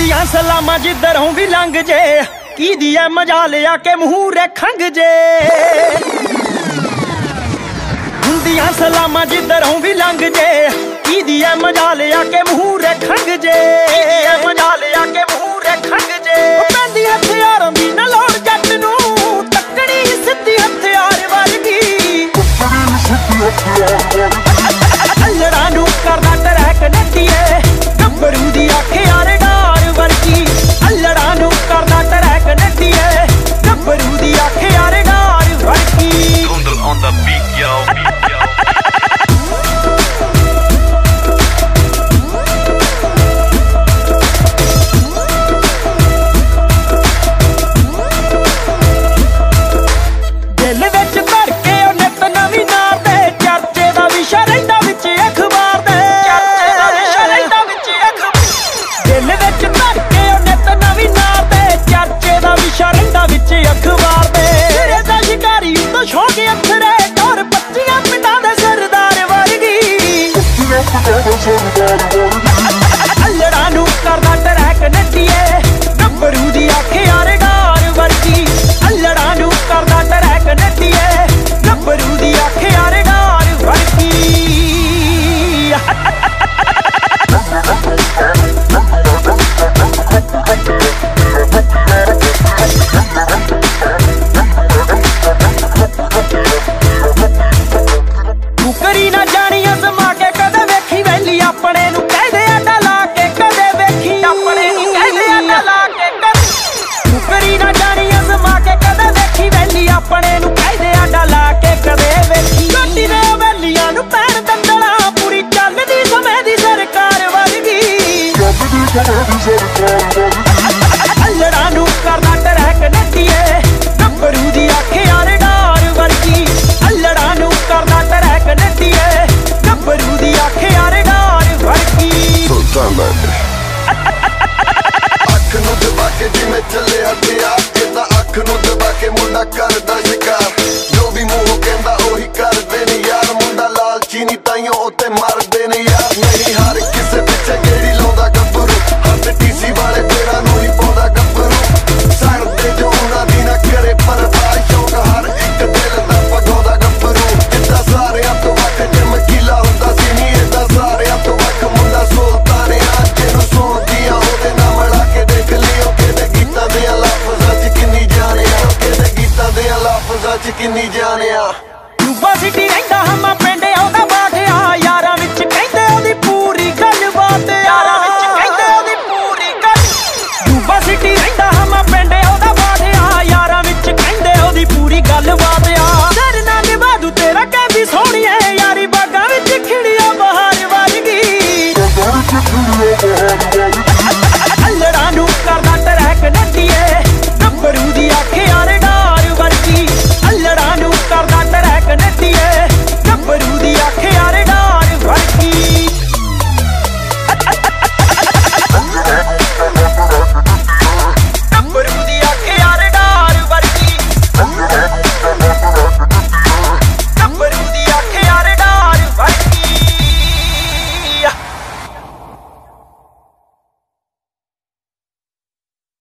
ਹੁੰਦੀਆਂ ਸਲਾਮਾਂ ਜਿੱਧਰੋਂ ਵੀ ਲੰਘ ਜੇ, ਕੀ ਦੀ ਐ ਮਜਾ ਲਿਆ ਕੇ ਮੂਹਰੇ ਖੰਗ ਜੇ। ਹੁੰਦੀਆਂ ਸਲਾਮਾਂ ਜਿੱਧਰੋਂ ਵੀ ਲੰਘ ਜੇ, ਕੀ ਦੀ ਐ ਮਜਾ ਲਿਆ ਕੇ ਮੂਹਰੇ ਖੰਗ ਜੇ। ਮਜਾ ਲਿਆ ਕੇ ਮੂਹਰੇ ਖੰਗ ਜੇ। ਪੈਂਦੀ ਹਥਿਆਰਾਂ ਦੀ ਨਾ ਲੋੜ ਜੱਟ ਨੂੰ, ਤੱਕੜੀ ਸਿੱਧੀ ਹਥਿਆਰ ਵਰਗੀ। ਅਲੜਾਂ ਨੂੰ ਕਰਦਾ ਟਰੈਕ ਨੱਟੀਏ, ਗੱਭਰੂ ਦੀ ਅੱਖ ਯਾਰ ਡਾਰ ਵਰਗੀ। ਅਲੜਾਂ ਨੂੰ ਕਰਦਾ ਟਰੈਕ ਨੱਟੀਏ, ਗੱਭਰੂ ਦੀ ਅੱਖ ਯਾਰ ਡਾਰ ਵਰਗੀ। On the beat, yo. ਦਿਲ ਵਿੱਚ ਧਰ ਕੇ ਉਹ ਨਿੱਤ ਨਵੀਂ ਨਾਰ ਦੇ, ਚਰਚੇ ਦਾ ਵਿਸ਼ਾ ਰਹਿੰਦਾ ਵਿੱਚ ਅਖਬਾਰ ਦੇ। ਚਰਚੇ ਦਾ ਵਿਸ਼ਾ ਰਹਿੰਦਾ ਵਿੱਚ ਅਖਬਾਰ। ਦਿਲ ਵਿੱਚ ਧਰ ਕੇ ਉਹ ਨਿੱਤ ਨਵੀਂ ਨਾਰ ਦੇ, ਚਰਚੇ ਦਾ ਵਿਸ਼ਾ ਰਹਿੰਦਾ ਵਿੱਚ ਅਖਬਾਰ ਦੇ। ਤੇਰੇ ਦਾ ਸ਼ਿਕਾਰੀ ਤੋਂ ਸ਼ੌਕ ਅਥਰੇ, ਟੋਰ ਬੱਚੀਆਂ ਪਿੰਡਾਂ ਦੇ ਸਰਦਾਰ ਵਰਗੀ। ਅਲੜਾਂ ਨੂੰ ਕਰਦਾ ਟਰੈਕ ਨੱਟੀਏ, ਗੱਭਰੂ ਦੀ ਅੱਖ ਯਾਰ ਡਾਰ ਵਰਗੀ। ਅਲੜਾਂ ਨੂੰ ਕਰਦਾ ਟਰੈਕ ਨੱਟੀਏ, ਗੱਭਰੂ ਦੀ ਅੱਖ ਯਾਰ ਡਾਰ ਵਰਗੀ। ਕਰੀ ਨਾ ਜਾਣੀ ਅਜ਼ਮਾ ਕੇ ਕਦੇ ਵੇਖੀ, ਵੈਲੀ ਆਪਣੇ ਨੂੰ ਕਹਿੰਦੇ ਆਟਾ ਲਾ ਕੇ ਕਦੇ ਵੇਖੀ। ਆਪਣੇ ਨੂੰ ਕਹਿੰਦੇ ਆਟਾ ਲਾ ਕੇ ਕਦੇ। ਕਰੀ ਨਾ ਜਾਣੀ ਅਜ਼ਮਾ ਕੇ ਕਦੇ ਵੇਖੀ, ਵੈਲੀ ਆਪਣੇ ਨੂੰ ਕਹਿੰਦੇ ਆਟਾ ਲਾ ਕੇ ਕਦੇ ਵੇਖੀ। ਗੱਡੀ ਦੇ ਵੈਲੀਆਂ ਨੂੰ ਪੈਣ ਦੰਦਲਾ, ਪੂਰੀ ਚੱਲਦੀ ਸਮੇਂ ਦੀ ਸਰਕਾਰ ਵਰਗੀ।